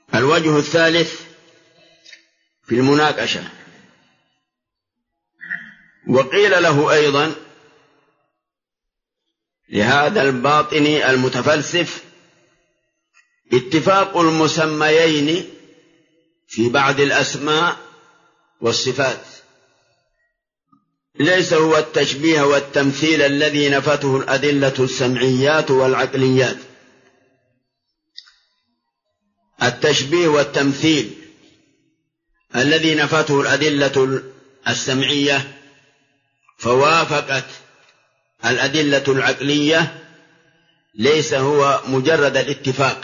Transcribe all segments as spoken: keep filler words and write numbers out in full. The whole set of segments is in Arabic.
الوجه الثالث في المناقشة. وقيل له أيضا لهذا الباطني المتفلسف اتفاق المسميين في بعض الأسماء والصفات ليس هو التشبيه والتمثيل الذي نفته الأدلة السمعيات والعقليات. التشبيه والتمثيل الذي نفته الأدلة السمعية فوافقت الأدلة العقلية ليس هو مجرد الاتفاق،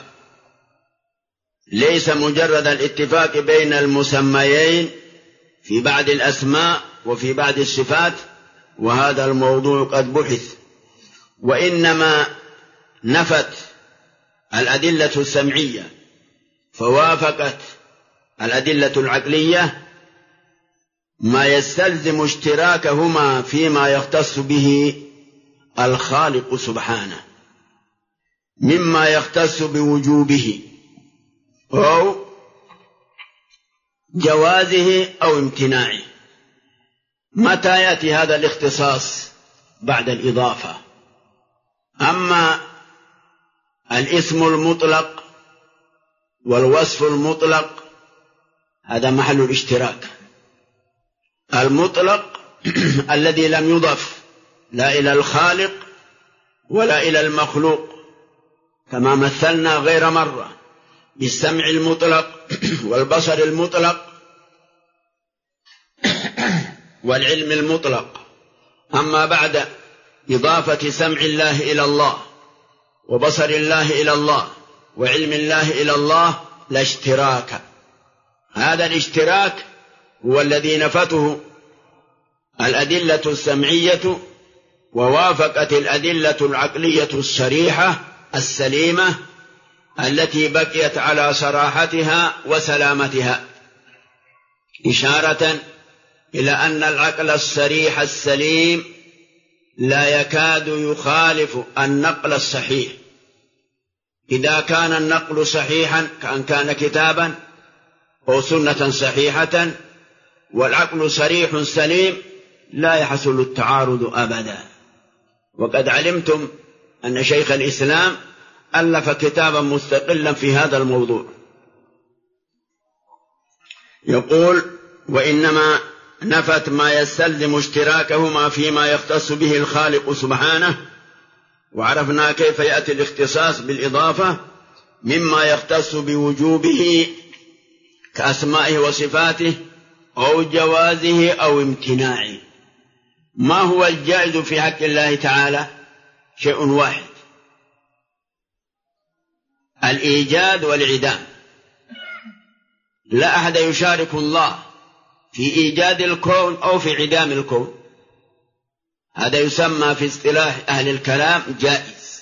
ليس مجرد الاتفاق بين المسميين في بعض الأسماء وفي بعض الصفات، وهذا الموضوع قد بحث، وإنما نفت الأدلة السمعية فوافقت الأدلة العقلية ما يستلزم اشتراكهما فيما يختص به الخالق سبحانه مما يختص بوجوبه أو جوازه أو امتناعه. متى يأتي هذا الاختصاص؟ بعد الإضافة. أما الاسم المطلق والوصف المطلق هذا محل الاشتراك. المطلق الذي لم يضف لا إلى الخالق ولا إلى المخلوق، كما مثلنا غير مرة بالسمع المطلق والبصر المطلق والعلم المطلق. أما بعد إضافة سمع الله إلى الله وبصر الله إلى الله وعلم الله إلى الله لا اشتراك. هذا الاشتراك هو الذي نفته الأدلة السمعية ووافقت الأدلة العقلية الصريحة السليمة التي بقيت على صراحتها وسلامتها، إشارة إلى أن العقل الصريح السليم لا يكاد يخالف النقل الصحيح. إذا كان النقل صحيحا كأن كان كتابا أو سنة صحيحة والعقل صريح سليم لا يحصل التعارض أبدا. وقد علمتم أن شيخ الإسلام ألف كتابا مستقلا في هذا الموضوع. يقول: وإنما نفت ما يستلزم اشتراكهما فيما يختص به الخالق سبحانه. وعرفنا كيف يأتي الاختصاص بالإضافة مما يختص بوجوبه كأسمائه وصفاته أو جوازه أو امتناعه. ما هو الجائز في حق الله تعالى؟ شيء واحد: الإيجاد والعدام. لا أحد يشارك الله في إيجاد الكون أو في عدام الكون. هذا يسمى في اصطلاح أهل الكلام جائز.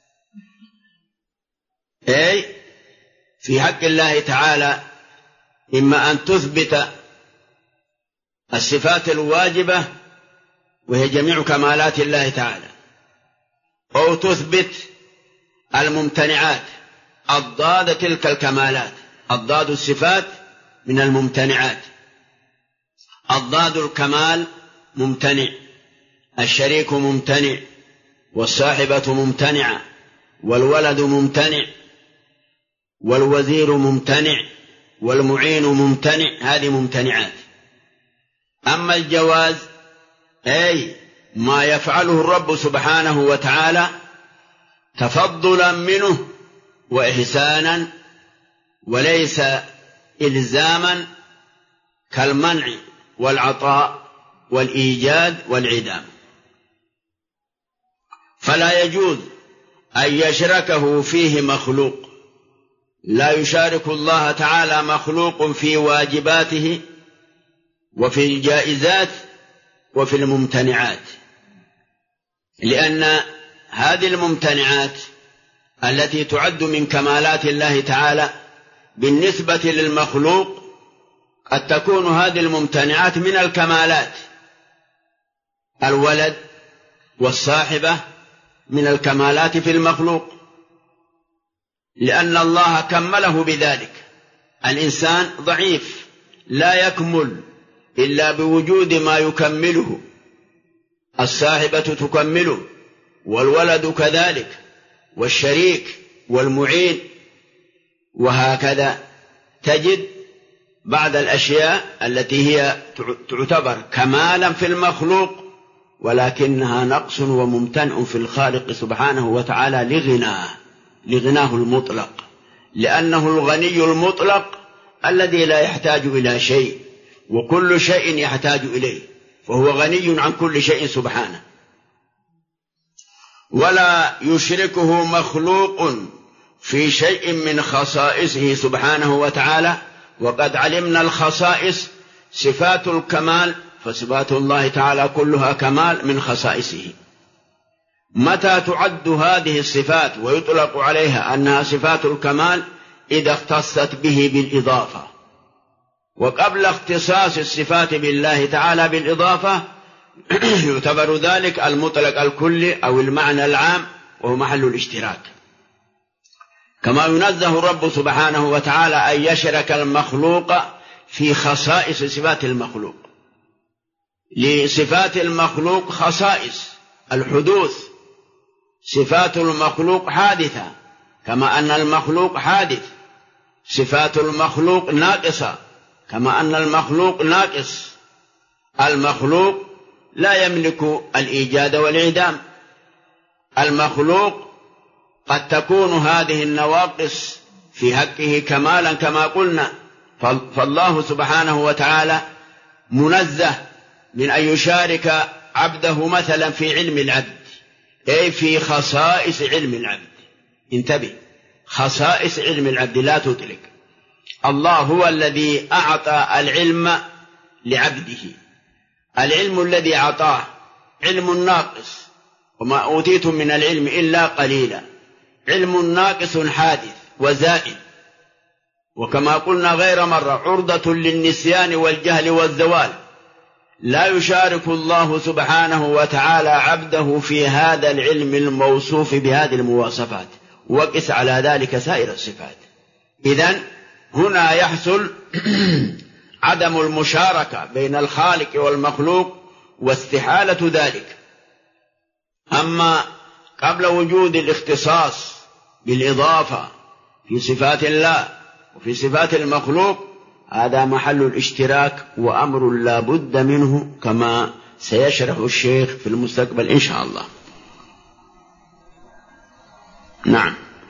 أي في حق الله تعالى إما أن تثبت الصفات الواجبة وهي جميع كمالات الله تعالى، أو تثبت الممتنعات الضاد تلك الكمالات. الضاد الصفات من الممتنعات. الضاد الكمال ممتنع، الشريك ممتنع، والصاحبة ممتنعة، والولد ممتنع، والوزير ممتنع، والمعين ممتنع. هذه ممتنعات. أما الجواز أي ما يفعله الرب سبحانه وتعالى تفضلا منه وإحسانا وليس إلزاما، كالمنع والعطاء والإيجاد والعدام. فلا يجوز أن يشركه فيه مخلوق. لا يشارك الله تعالى مخلوق في واجباته وفي الجائزات وفي الممتنعات، لأن هذه الممتنعات التي تعد من كمالات الله تعالى بالنسبة للمخلوق قد تكون هذه الممتنعات من الكمالات. الولد والصاحبة من الكمالات في المخلوق، لأن الله كمله بذلك الإنسان ضعيف لا يكمل إلا بوجود ما يكمله، الصاحبة تكمله، والولد كذلك، والشريك والمعين، وهكذا تجد بعض الأشياء التي هي تعتبر كمالا في المخلوق ولكنها نقص وممتنع في الخالق سبحانه وتعالى لغناه لغناه المطلق، لأنه الغني المطلق الذي لا يحتاج إلى شيء وكل شيء يحتاج إليه، فهو غني عن كل شيء سبحانه، ولا يشركه مخلوق في شيء من خصائصه سبحانه وتعالى. وقد علمنا الخصائص صفات الكمال، فصفات الله تعالى كلها كمال من خصائصه. متى تعد هذه الصفات ويطلق عليها أنها صفات الكمال؟ إذا اختصت به بالإضافة، وقبل اختصاص الصفات بالله تعالى بالإضافة يعتبر ذلك المطلق الكلي أو المعنى العام، وهو محل الاشتراك. كما ينزه الرب سبحانه وتعالى أن يشرك المخلوق في خصائص صفات المخلوق. لصفات المخلوق خصائص الحدوث، صفات المخلوق حادثة كما أن المخلوق حادث، صفات المخلوق ناقصة كما أن المخلوق ناقص. المخلوق لا يملك الإيجاد والإعدام، المخلوق قد تكون هذه النواقص في حقه كمالا كما قلنا، فالله سبحانه وتعالى منزه من أن يشارك عبده مثلا في علم العبد، أي في خصائص علم العبد. انتبه، خصائص علم العبد لا تطلق. الله هو الذي أعطى العلم لعبده، العلم الذي أعطاه علم ناقص، وما أوتيتم من العلم إلا قليلا، علم ناقص حادث وزائد، وكما قلنا غير مرة عرضة للنسيان والجهل والزوال. لا يشارك الله سبحانه وتعالى عبده في هذا العلم الموصوف بهذه المواصفات، وقس على ذلك سائر الصفات. إذن هنا يحصل عدم المشاركة بين الخالق والمخلوق واستحالة ذلك. أما قبل وجود الاختصاص بالإضافة في صفات الله وفي صفات المخلوق، هذا محل الاشتراك وأمر لا بد منه، كما سيشرح الشيخ في المستقبل إن شاء الله. نعم.